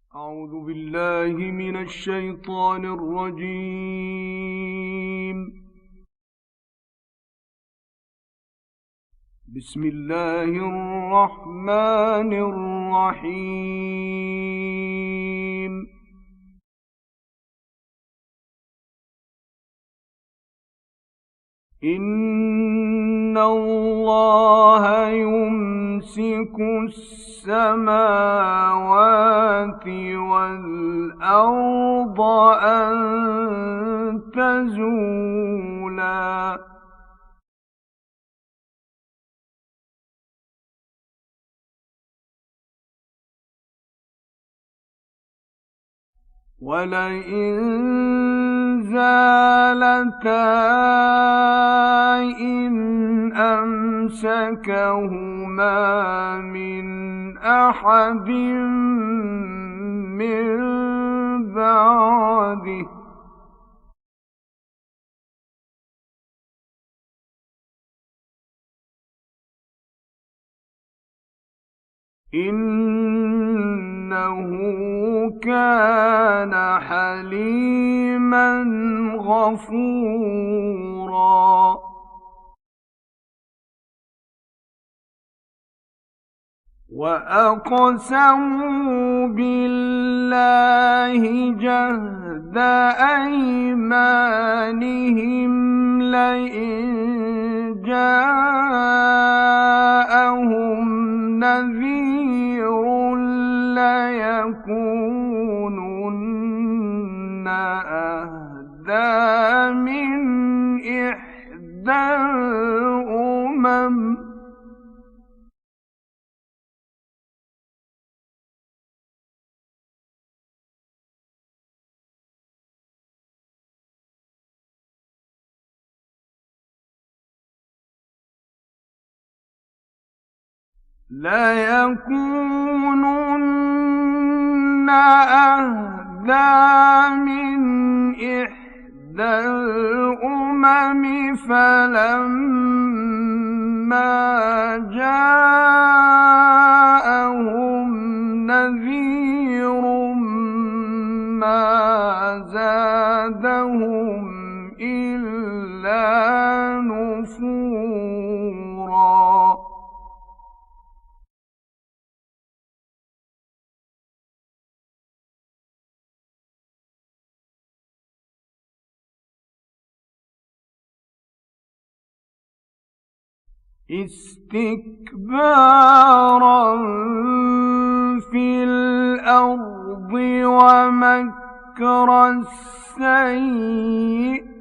أعوذ بالله من الشيطان الرجيم. بسم الله الرحمن الرحيم. إن الله يمسك السماوات والأرض أن تزولا ولئن زالتا إن أمسكهما من أحد من بعده إنه كان حليما غفورا. وأقسموا بالله جهد أيمانهم لئن جاءهم نذير ليكونن أهدى من إحدى الأمم. ليكونن أهدى من إحدى الأمم فلما جاءهم نذير ما زادهم إلا نفورا. استكبارا في الأرض ومكر السيء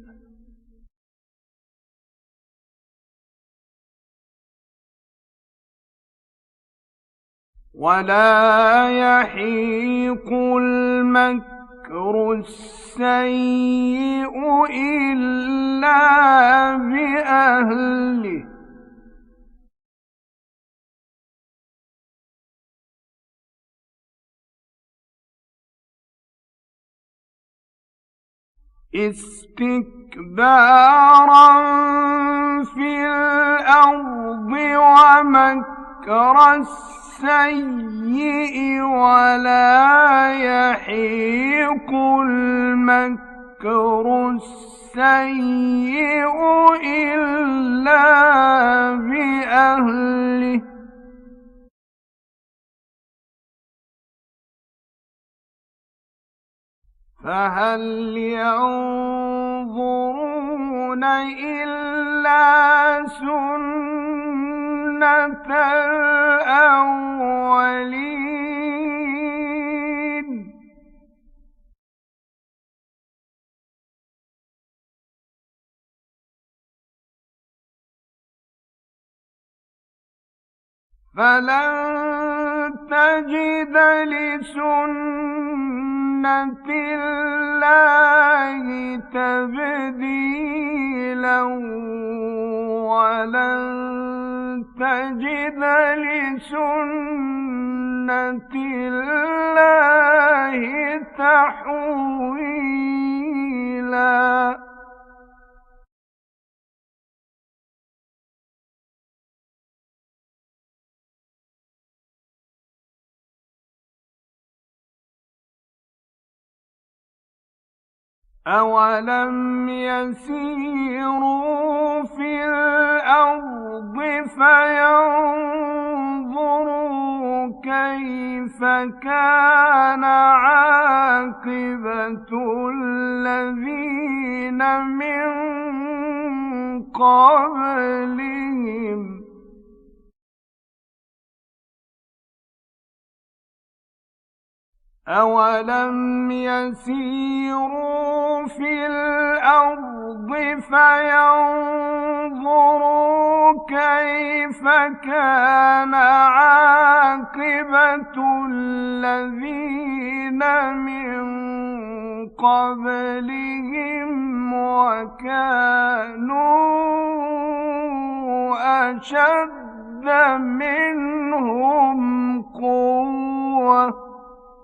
ولا يحيق المكر السيء إلا بأهله. استكبارا في الأرض ومكر السيء ولا يحيق المكر السيء إلا بأهله. فهل ينظرون إلا سنة الأولين فلن تجد لسنة الله تبديلا ولن تجد لسنة الله تحويلا. أولم يسيروا في الأرض فينظروا كيف كان عاقبة الذين من قبلهم أولم يسيروا في الأرض فينظروا كيف كان عاقبة الذين من قبلهم وكانوا أشد منهم قوة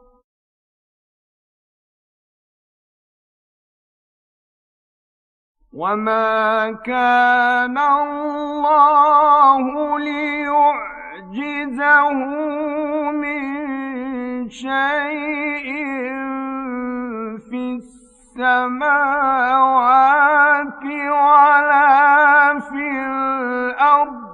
وما كان الله ليعجزه من شيء في السماوات ولا في الأرض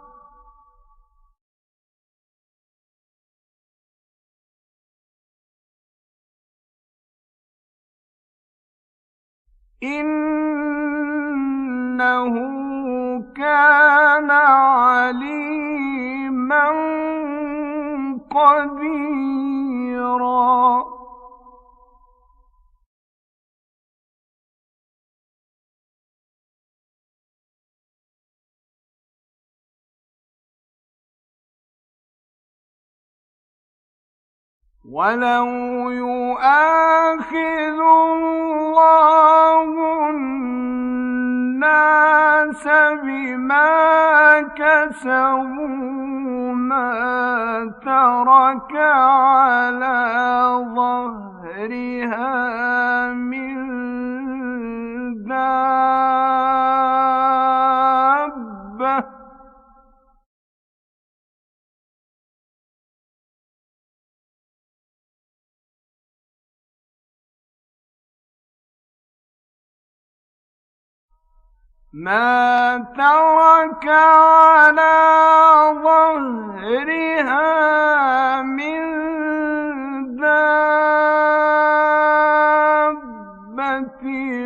إنه كان عليما قديرا ولو يؤاخذ الله الناس بما كسبوا ما ترك على ظهرها من دابة ما ترك على ظهرها من دابة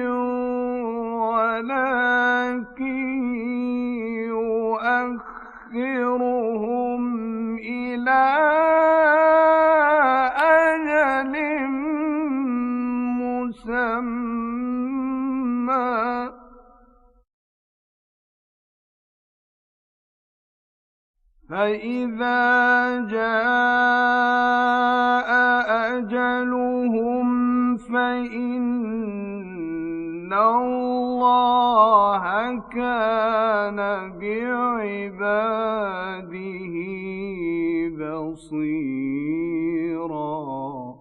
ولكن يؤخرهم إلى أجل مسمى فإذا جاء أجلهم فإن الله كان بعباده بصيرا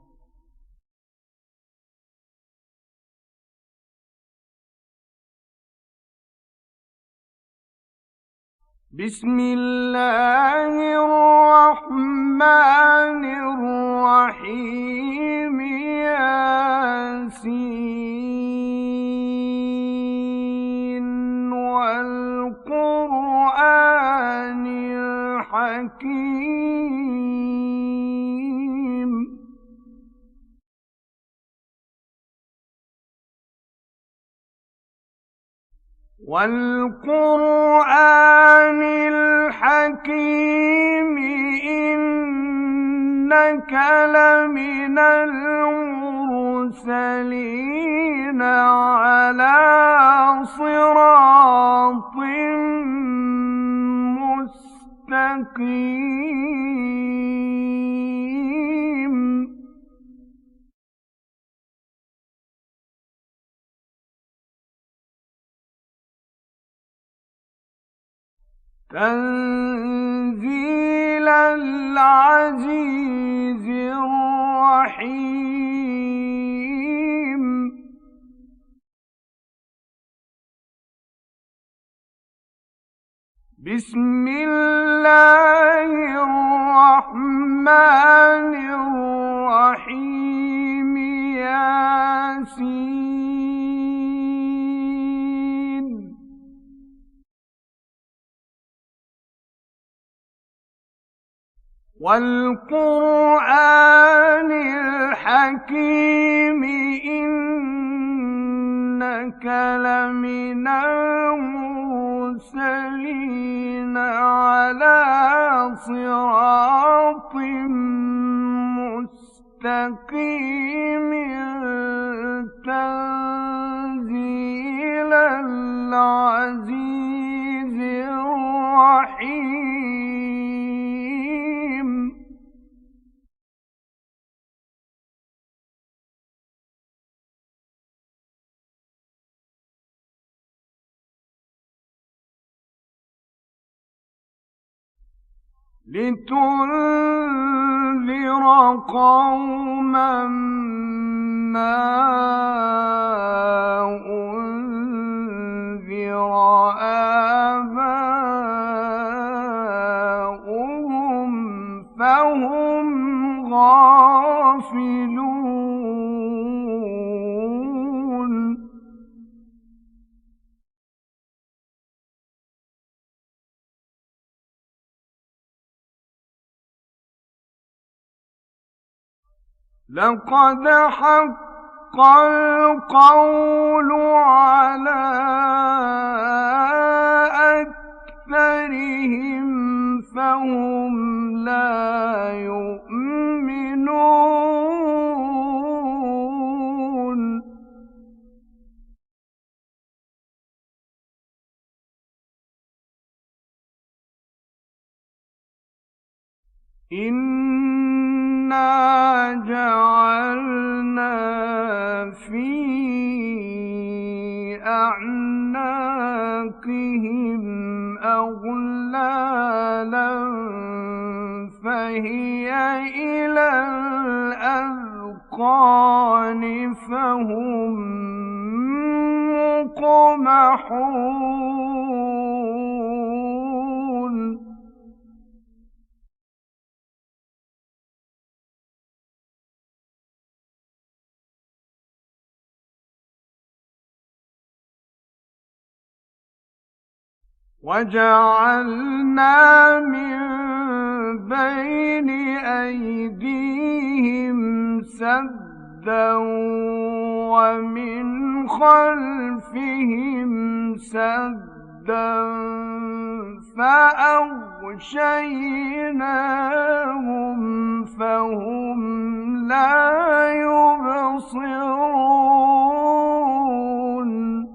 بسم الله الرحمن الرحيم ياسين والقرآن الحكيم والقرآن الحكيم إنك لمن المرسلين على صراط مستقيم تنزيل العزيز الرحيم بسم الله الرحمن الرحيم ياسين وَالْقُرْآنِ الْحَكِيمِ إِنَّكَ لَمِنَ الْمُرْسَلِينَ عَلَىٰ صِرَاطٍ مُّسْتَقِيمٍ تَنزِيلَ الْعَزِيزِ الرَّحِيمِ لِتُنذِرَ قَوْمًا مَّا أُنذِرَ آبَاؤُهُمْ فَهُمْ غَافِلُونَ لَقَدْ حَقَّ الْقَوْلُ عَلَىٰ أَكْثَرِهِمْ فَهُمْ لَا يُؤْمِنُونَ إِنَّا جَعَلْنَا فِي أَعْنَاقِهِمْ أَغْلَالًا فَهِيَ إِلَى الْأَذْقَانِ فَهُم مُّقْمَحُونَ وَجَعَلْنَا مِن بَيْنِ أَيْدِيهِمْ سَدًّا وَمِنْ خَلْفِهِمْ سَدًّا فَأَغْشَيْنَاهُمْ فَهُمْ لَا يُبْصِرُونَ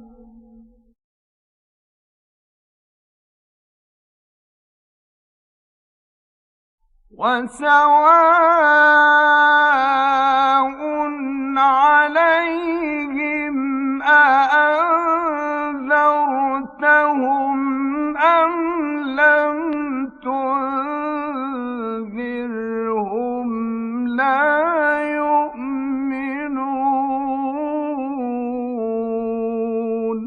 وَسَوَاءٌ عَلَيْهِمْ أَأَنذَرْتَهُمْ أَمْ لَمْ تُنذِرْهُمْ لَا يُؤْمِنُونَ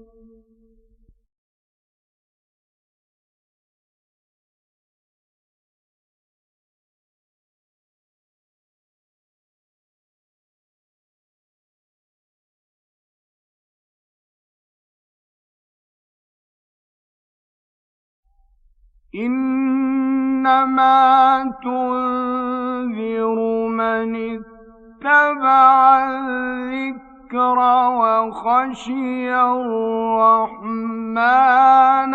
إِنَّمَا تُنذِرُ مَنِ اتَّبَعَ الذِّكْرَ وَخَشِيَ الرَّحْمَٰنَ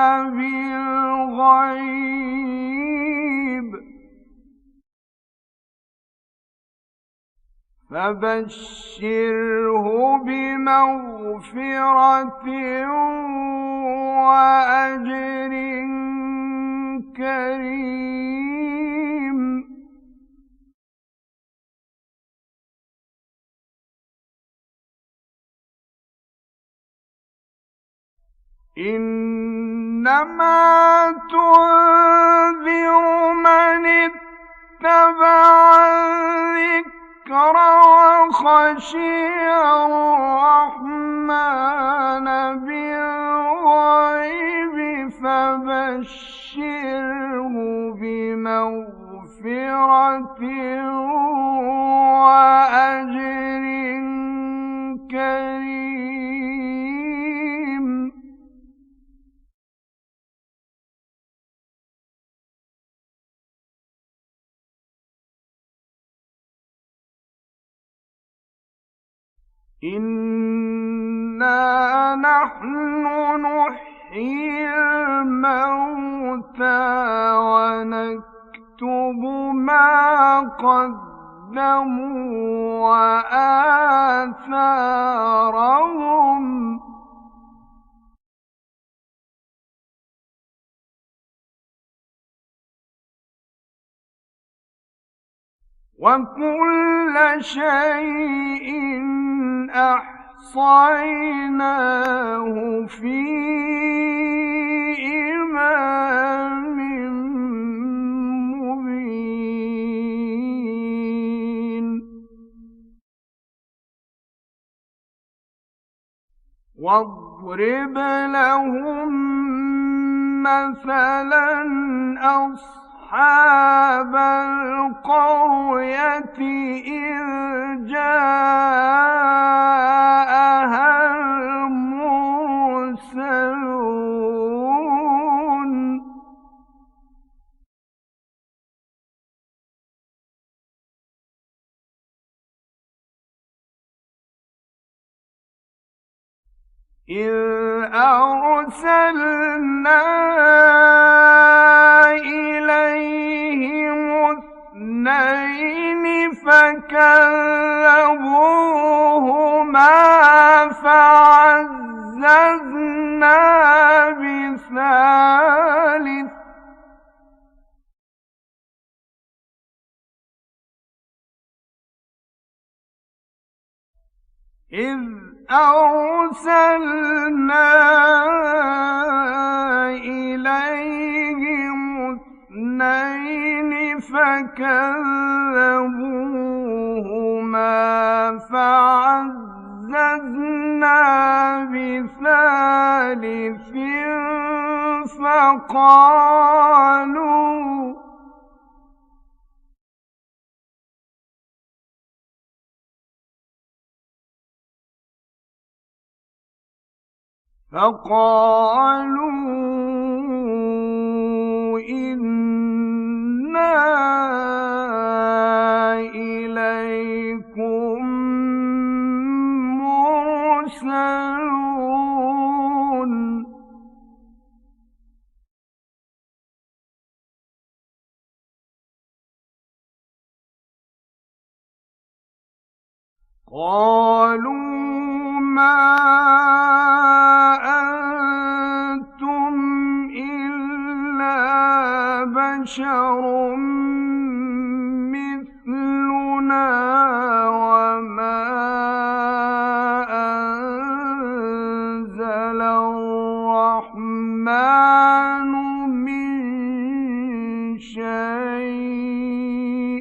بِالْغَيْبِ فَبَشِّرْهُ بِمَغْفِرَةٍ وَأَجْرٍ كَرِيمٍ إِنَّمَا تُنذِرُ مَنِ اتَّبَعَ الذِّكْرَ وَخَشِيَ الرَّحْمَٰنَ بِالْغَيْبِ فَبَشِّرْهُ بِمَغْفِرَةٍ وَأَجْرٍ كَرِيمٍ إنا نحن نحيي الموتى ونكتب ما قدموا وآثارهم وكل شيء أحصيناه في إمام مبين واضرب لهم مثلا أصحاب القرية إذ جاءها المرسلون إذ أرسلنا إليهم اثنين فكذبوهما فعززنا بثالث إذ أرسلنا إليهم اثنين فكذبوهما فعززنا بثالث فقالوا إنا إليكم مرسلون قالوا ما أنتم إلا بشر مثلنا وما أنزل الرحمن من شيء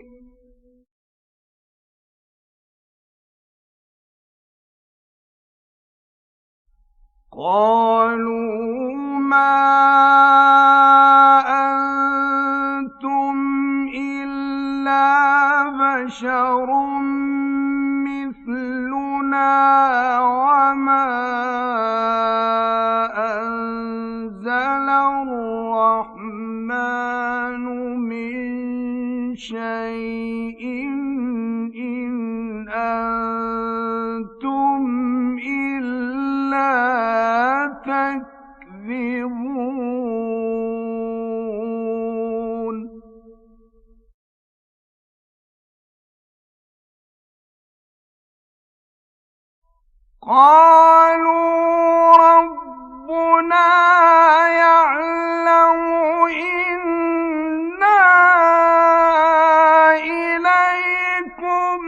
قالوا ما أنتم إلا بشر مثلنا وما أنزل الرحمن من شيء إن أنتم إلا تكذبون قالوا ربنا يعلم إنا إليكم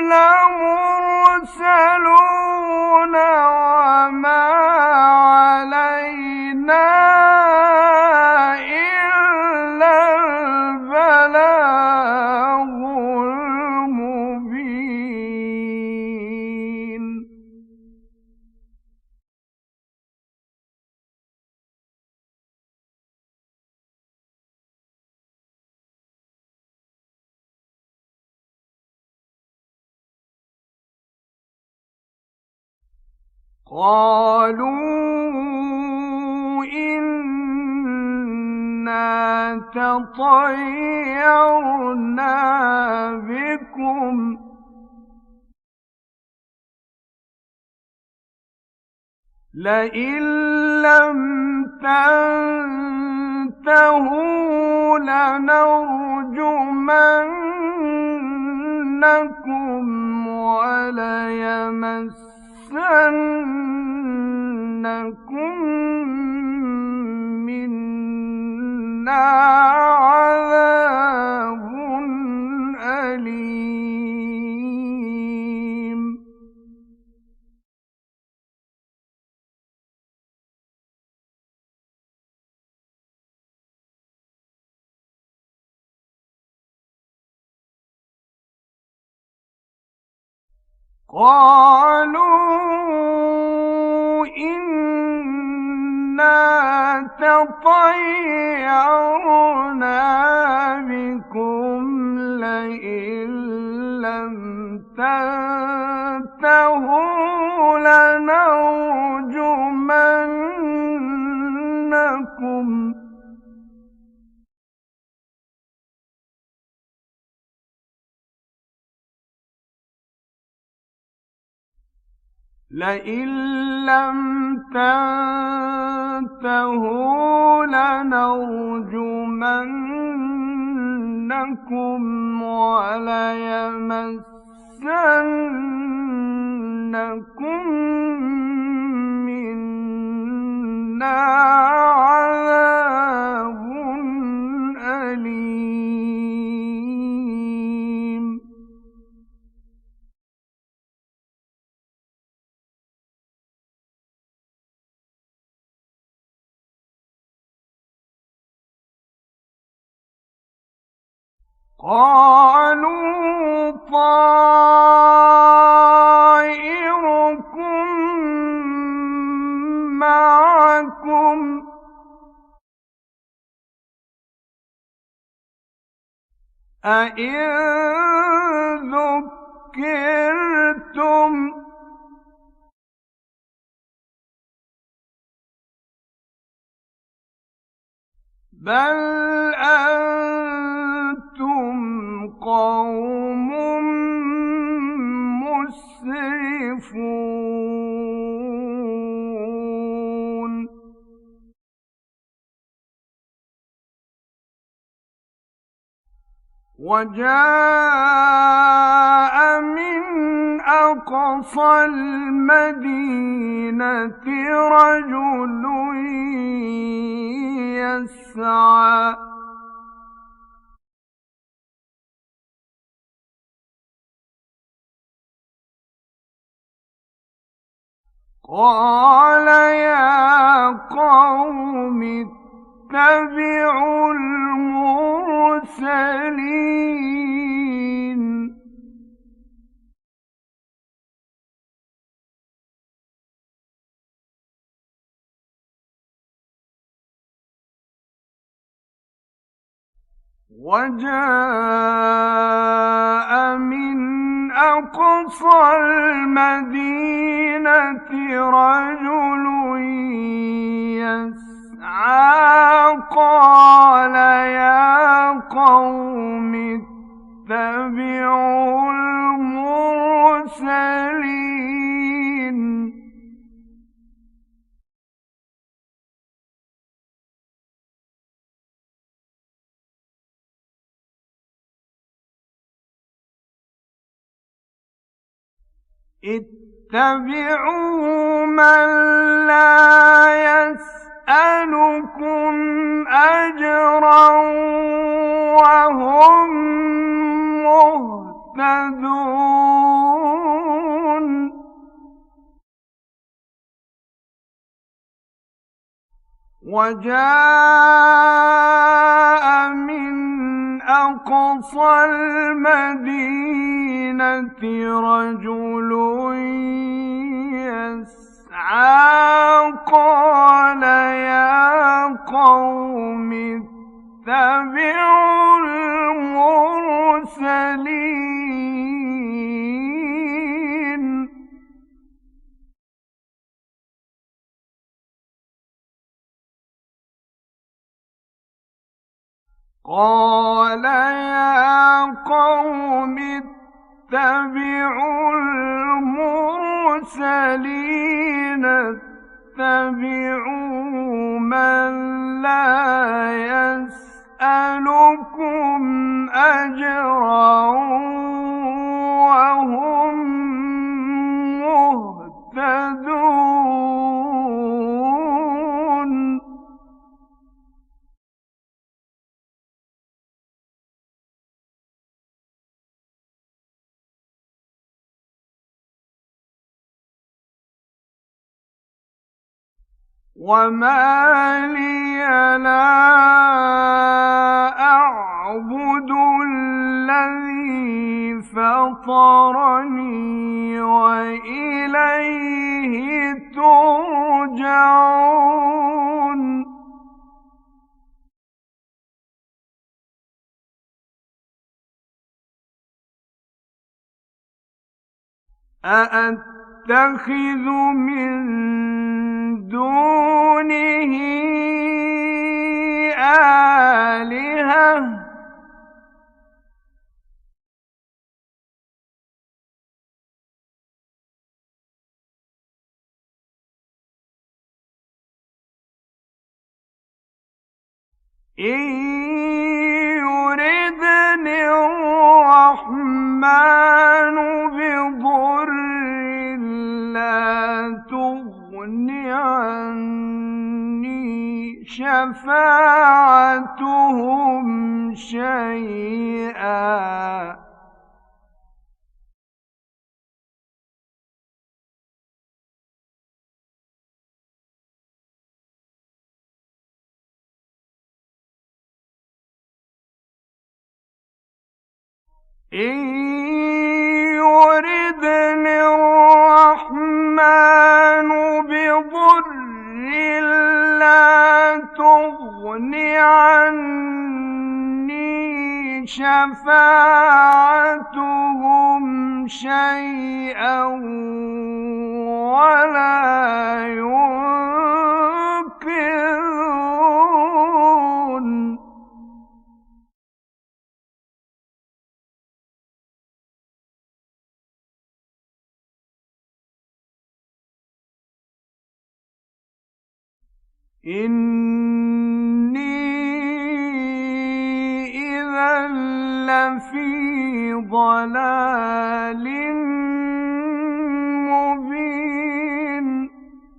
لمرسلون وما علينا إلا البلاغ المبين قالوا إنا تطيرنا بكم لئن لم تنتهوا لنرجمنكم وليمسنكم منا عذاب أليم. قالوا إنا تطيرنا بكم لئن لم تنتهوا لنرجمنكم لئن لم تنتهوا لنرجمنكم وليمسنكم منا عذاب أليم. قالوا طائركم معكم أئن ذكرتم بل أنتم قوم مسرفون. وجاء من أقصى المدينة رجل يسعى قال يا قوم اتبعوا المرسلين. وجاء من أقصى المدينة رجل يسعى قال يا قوم اتبعوا المرسلين. اتبعوا من لا يسألكم أجرا وهم مهتدون. وجاء من أقصى المدينة رجل يسعى قال يا قوم اتبعوا المرسلين. قال يا قوم اتبعوا المرسلين تتبعوا من لا يسألكم أجرا وهم مهتدون وما لي لا أعبد الذي فطرني وإليه ترجعون أأتخذ من دونه آلهة إن يردني الرحمن بضر لا تغن عني شفاعتهم شيئا إن يردني الرحمن بضر لا تغن عني شفاعتهم شيئا ولا ينقذون إني إذا لفي ضلال مبين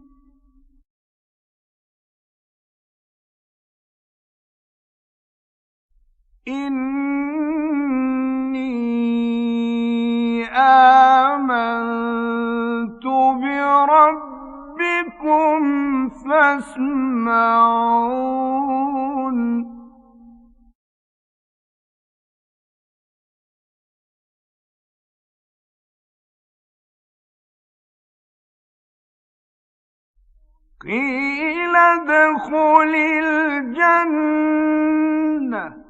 إني آمنت بربكم فاسمعون قيل ادخل الجنة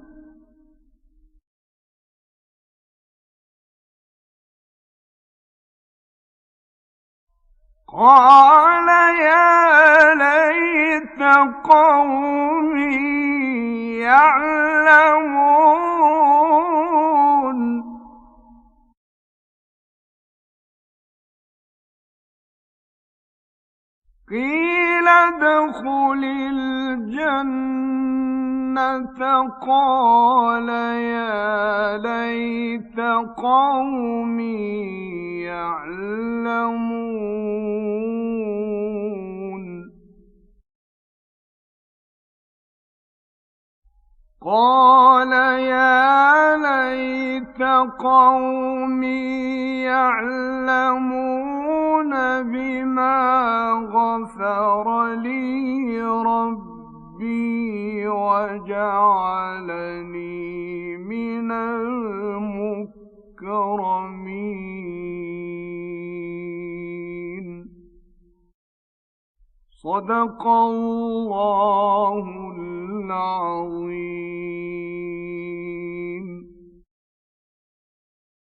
قال يا ليت قومي يعلمون قيل ادخل الجنة قال يا ليت قومي يعلمون قال يا ليت قومي يعلمون بما غفر لي ربي وجعلني من المكرمين صدق الله العظيم